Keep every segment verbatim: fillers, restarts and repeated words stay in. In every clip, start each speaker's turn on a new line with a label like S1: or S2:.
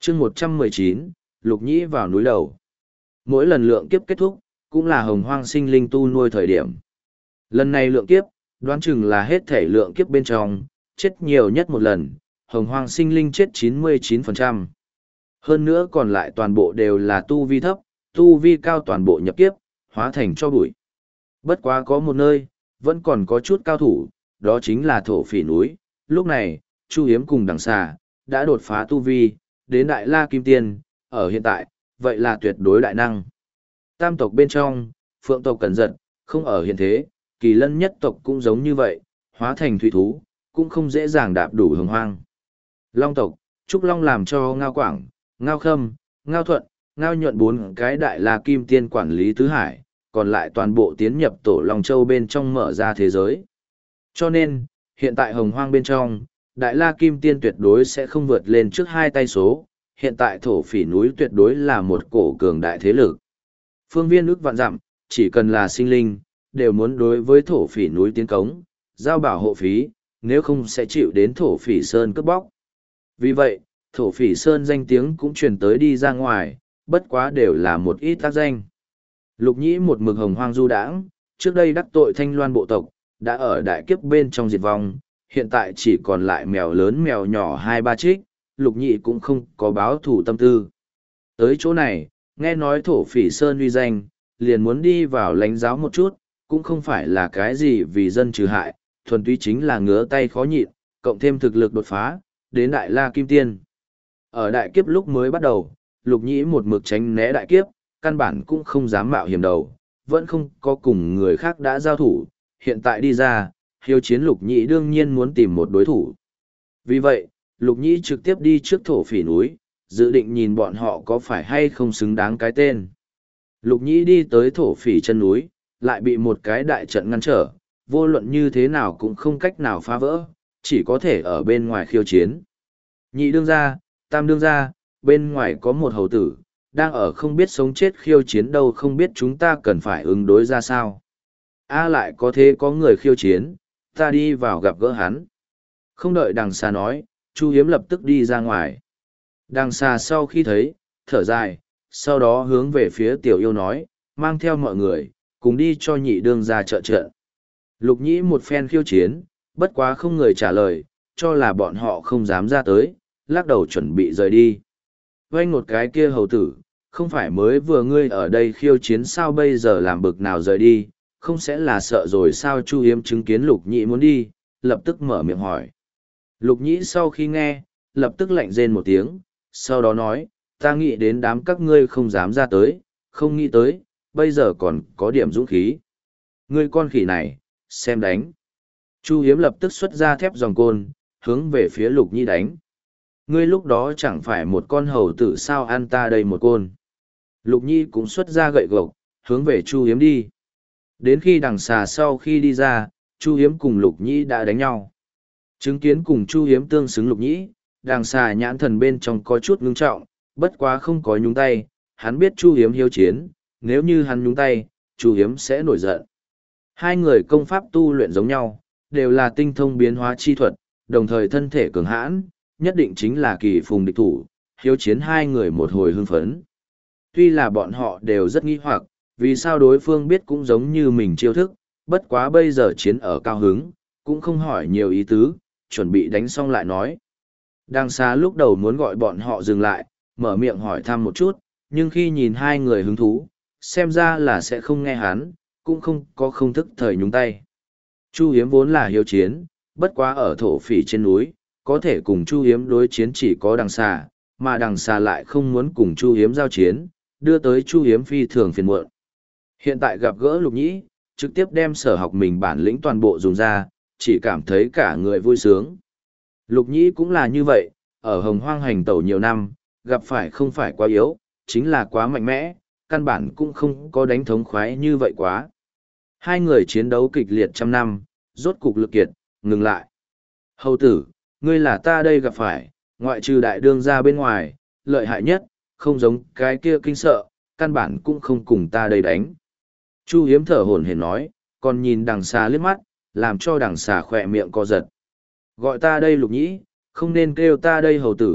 S1: chương một trăm mười chín, Lục Nhĩ vào núi đầu. Mỗi lần lượng kiếp kết thúc, cũng là hồng hoang sinh linh tu nuôi thời điểm. Lần này lượng kiếp, đoán chừng là hết thể lượng kiếp bên trong, chết nhiều nhất một lần, hồng hoang sinh linh chết chín mươi chín phần trăm. Hơn nữa còn lại toàn bộ đều là tu vi thấp, tu vi cao toàn bộ nhập kiếp, hóa thành cho bụi. Bất quá có một nơi, vẫn còn có chút cao thủ, đó chính là thổ phỉ núi. Lúc này, Chu Hiếm cùng đằng xà, đã đột phá tu vi, đến Đại La Kim Tiên, ở hiện tại, vậy là tuyệt đối đại năng. Tam tộc bên trong, phượng tộc cẩn giật, không ở hiện thế, kỳ lân nhất tộc cũng giống như vậy, hóa thành thủy thú, cũng không dễ dàng đạp đủ hồng hoang. Long tộc, Trúc Long làm cho Ngao Quảng, Ngao Khâm, Ngao Thuận, Ngao Nhuận bốn cái Đại La Kim Tiên quản lý tứ hải, còn lại toàn bộ tiến nhập tổ Long Châu bên trong mở ra thế giới. Cho nên, hiện tại hồng hoang bên trong, Đại La Kim Tiên tuyệt đối sẽ không vượt lên trước hai tay số, hiện tại thổ phỉ núi tuyệt đối là một cổ cường đại thế lực. Phương viên ước vạn dặm, chỉ cần là sinh linh, đều muốn đối với thổ phỉ núi tiến cống, giao bảo hộ phí, nếu không sẽ chịu đến thổ phỉ sơn cướp bóc. Vì vậy, thổ phỉ sơn danh tiếng cũng truyền tới đi ra ngoài, bất quá đều là một ít tác danh. Lục Nhĩ một mực hồng hoang du đãng, trước đây đắc tội Thanh Loan bộ tộc, đã ở đại kiếp bên trong diệt vong, hiện tại chỉ còn lại mèo lớn mèo nhỏ hai ba trích, Lục Nhĩ cũng không có báo thủ tâm tư. Tới chỗ này, nghe nói thổ phỉ sơn uy danh, liền muốn đi vào lãnh giáo một chút, cũng không phải là cái gì vì dân trừ hại, thuần túy chính là ngứa tay khó nhịn, cộng thêm thực lực đột phá, đến Đại La Kim Tiên. Ở đại kiếp lúc mới bắt đầu, Lục Nhĩ một mực tránh né đại kiếp, căn bản cũng không dám mạo hiểm đầu, vẫn không có cùng người khác đã giao thủ, hiện tại đi ra, hiếu chiến Lục Nhĩ đương nhiên muốn tìm một đối thủ. Vì vậy, Lục Nhĩ trực tiếp đi trước thổ phỉ núi, dự định nhìn bọn họ có phải hay không xứng đáng cái tên. Lục Nhĩ đi tới thổ phỉ chân núi, lại bị một cái đại trận ngăn trở, vô luận như thế nào cũng không cách nào phá vỡ, chỉ có thể ở bên ngoài khiêu chiến. Nhị đương gia, tam đương gia, bên ngoài có một hầu tử, đang ở không biết sống chết khiêu chiến đâu, không biết chúng ta cần phải ứng đối ra sao. A lại có thế có người khiêu chiến, ta đi vào gặp gỡ hắn. Không đợi đằng xà nói, Chu Hiếm lập tức đi ra ngoài. Đằng xà sau khi thấy, thở dài, sau đó hướng về phía tiểu yêu nói, mang theo mọi người, cùng đi cho nhị đương gia trợ trợ. Lục Nhĩ một phen khiêu chiến, bất quá không người trả lời, cho là bọn họ không dám ra tới, lắc đầu chuẩn bị rời đi. Vênh một cái kia hầu tử, không phải mới vừa ngươi ở đây khiêu chiến sao bây giờ làm bực nào rời đi, không sẽ là sợ rồi sao? Chu Hiếm chứng kiến Lục Nhĩ muốn đi, lập tức mở miệng hỏi. Lục Nhĩ sau khi nghe, lập tức lạnh rên một tiếng, sau đó nói, ta nghĩ đến đám các ngươi không dám ra tới, không nghĩ tới, bây giờ còn có điểm dũng khí. Ngươi con khỉ này, xem đánh. Chu Hiếm lập tức xuất ra thép giòng côn, hướng về phía Lục Nhĩ đánh. Ngươi lúc đó chẳng phải một con hầu tử sao, ăn ta đây một côn. Lục Nhĩ cũng xuất ra gậy gộc, hướng về Chu Hiếm đi. Đến khi đằng xà sau khi đi ra, Chu Hiếm cùng Lục Nhĩ đã đánh nhau. Chứng kiến cùng Chu Hiếm tương xứng Lục Nhĩ, đằng xà nhãn thần bên trong có chút ngưng trọng, bất quá không có nhúng tay, hắn biết Chu Hiếm hiếu chiến, nếu như hắn nhúng tay, Chu Hiếm sẽ nổi giận. Hai người công pháp tu luyện giống nhau, đều là tinh thông biến hóa chi thuật, đồng thời thân thể cường hãn, nhất định chính là kỳ phùng địch thủ, hiếu chiến hai người một hồi hưng phấn. Tuy là bọn họ đều rất nghi hoặc, vì sao đối phương biết cũng giống như mình chiêu thức, bất quá bây giờ chiến ở cao hứng, cũng không hỏi nhiều ý tứ, chuẩn bị đánh xong lại nói. Đằng xa lúc đầu muốn gọi bọn họ dừng lại, mở miệng hỏi thăm một chút, nhưng khi nhìn hai người hứng thú, xem ra là sẽ không nghe hắn, cũng không có không thức thời nhúng tay. Chu Hiếm vốn là hiếu chiến, bất quá ở thổ phỉ trên núi, có thể cùng Chu Hiếm đối chiến chỉ có đằng xà, mà đằng xà lại không muốn cùng Chu Hiếm giao chiến, đưa tới Chu Hiếm phi thường phiền muộn. Hiện tại gặp gỡ Lục Nhĩ, trực tiếp đem sở học mình bản lĩnh toàn bộ dùng ra, chỉ cảm thấy cả người vui sướng. Lục Nhĩ cũng là như vậy, ở Hồng Hoang hành tẩu nhiều năm, gặp phải không phải quá yếu, chính là quá mạnh mẽ, căn bản cũng không có đánh thống khoái như vậy quá. Hai người chiến đấu kịch liệt trăm năm, rốt cục lực kiệt, ngừng lại. Hầu tử, ngươi là ta đây gặp phải, ngoại trừ đại đương ra bên ngoài, lợi hại nhất, không giống cái kia kinh sợ, căn bản cũng không cùng ta đây đánh. Chu Hiếm thở hổn hển nói, còn nhìn đằng xà liếc mắt, làm cho đằng xà khỏe miệng co giật. Gọi ta đây Lục Nhĩ, không nên kêu ta đây hầu tử,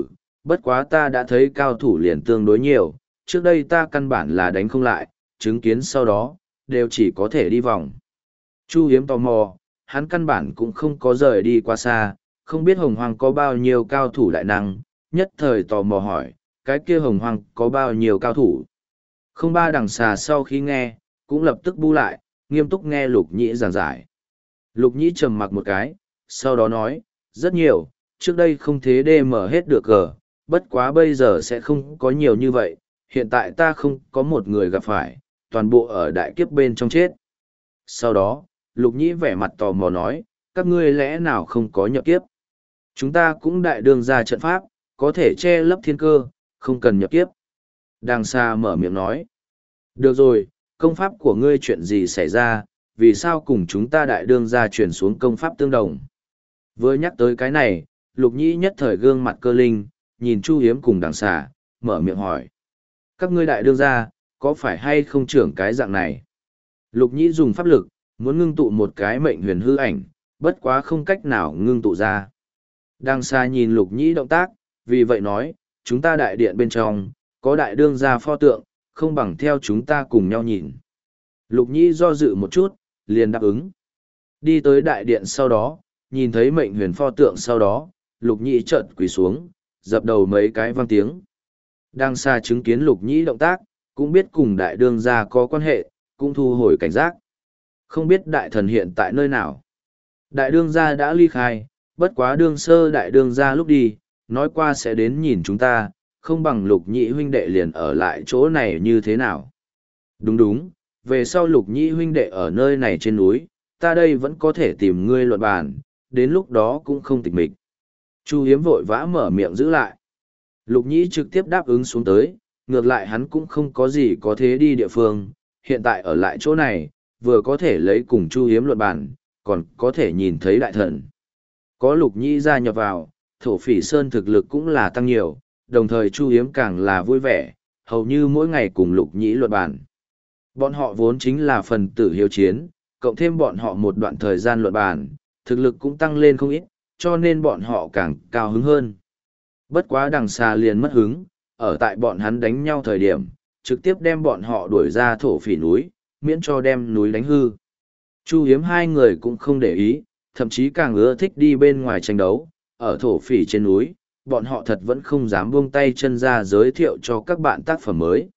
S1: bất quá ta đã thấy cao thủ liền tương đối nhiều, trước đây ta căn bản là đánh không lại, chứng kiến sau đó, đều chỉ có thể đi vòng. Chu Hiếm tò mò, hắn căn bản cũng không có rời đi qua xa, không biết hồng hoang có bao nhiêu cao thủ đại năng, nhất thời tò mò hỏi, cái kia hồng hoang có bao nhiêu cao thủ. Không ba đằng xà sau khi nghe, cũng lập tức bu lại, nghiêm túc nghe Lục Nhĩ giảng giải. Lục Nhĩ trầm mặc một cái, sau đó nói, rất nhiều, trước đây không thế đê mở hết được cờ, bất quá bây giờ sẽ không có nhiều như vậy, hiện tại ta không có một người gặp phải, toàn bộ ở đại kiếp bên trong chết. Sau đó, Lục Nhĩ vẻ mặt tò mò nói, các ngươi lẽ nào không có nhập kiếp? Chúng ta cũng đại đương ra trận pháp, có thể che lấp thiên cơ, không cần nhập kiếp. Đàng xa mở miệng nói, được rồi, công pháp của ngươi chuyện gì xảy ra, vì sao cùng chúng ta đại đương ra chuyển xuống công pháp tương đồng? Vừa nhắc tới cái này, Lục Nhĩ nhất thời gương mặt cơ linh, nhìn Chu Hiếm cùng đằng xà, mở miệng hỏi. Các ngươi đại đương ra, có phải hay không trưởng cái dạng này? Lục Nhĩ dùng pháp lực, muốn ngưng tụ một cái mệnh huyền hư ảnh, bất quá không cách nào ngưng tụ ra. Đằng xà nhìn Lục Nhĩ động tác, vì vậy nói, chúng ta đại điện bên trong, có đại đương gia pho tượng, không bằng theo chúng ta cùng nhau nhìn. Lục Nhĩ do dự một chút, liền đáp ứng. Đi tới đại điện sau đó, nhìn thấy mệnh huyền pho tượng sau đó, Lục Nhĩ chợt quỳ xuống, dập đầu mấy cái vang tiếng. Đang xa chứng kiến Lục Nhĩ động tác, cũng biết cùng đại đương gia có quan hệ, cũng thu hồi cảnh giác. Không biết đại thần hiện tại nơi nào. Đại đương gia đã ly khai, bất quá đương sơ đại đương gia lúc đi, nói qua sẽ đến nhìn chúng ta, không bằng Lục Nhĩ huynh đệ liền ở lại chỗ này như thế nào. Đúng đúng, về sau Lục Nhĩ huynh đệ ở nơi này trên núi, ta đây vẫn có thể tìm ngươi luận bàn, đến lúc đó cũng không tịch mịch. Chu Hiếm vội vã mở miệng giữ lại. Lục Nhĩ trực tiếp đáp ứng xuống tới, ngược lại hắn cũng không có gì có thế đi địa phương, hiện tại ở lại chỗ này, vừa có thể lấy cùng Chu Hiếm luận bàn, còn có thể nhìn thấy đại thần. Có Lục Nhĩ gia nhập vào, Thổ Phỉ Sơn thực lực cũng là tăng nhiều, đồng thời Chu Hiếm càng là vui vẻ, hầu như mỗi ngày cùng Lục Nhĩ luận bàn. Bọn họ vốn chính là phần tử hiếu chiến, cộng thêm bọn họ một đoạn thời gian luận bàn, thực lực cũng tăng lên không ít, cho nên bọn họ càng cao hứng hơn. Bất quá đằng xa liền mất hứng, ở tại bọn hắn đánh nhau thời điểm, trực tiếp đem bọn họ đuổi ra Thổ Phỉ núi, miễn cho đem núi đánh hư. Chu Hiếm hai người cũng không để ý, thậm chí càng ưa thích đi bên ngoài tranh đấu, ở Thổ Phỉ trên núi, bọn họ thật vẫn không dám buông tay chân ra giới thiệu cho các bạn tác phẩm mới.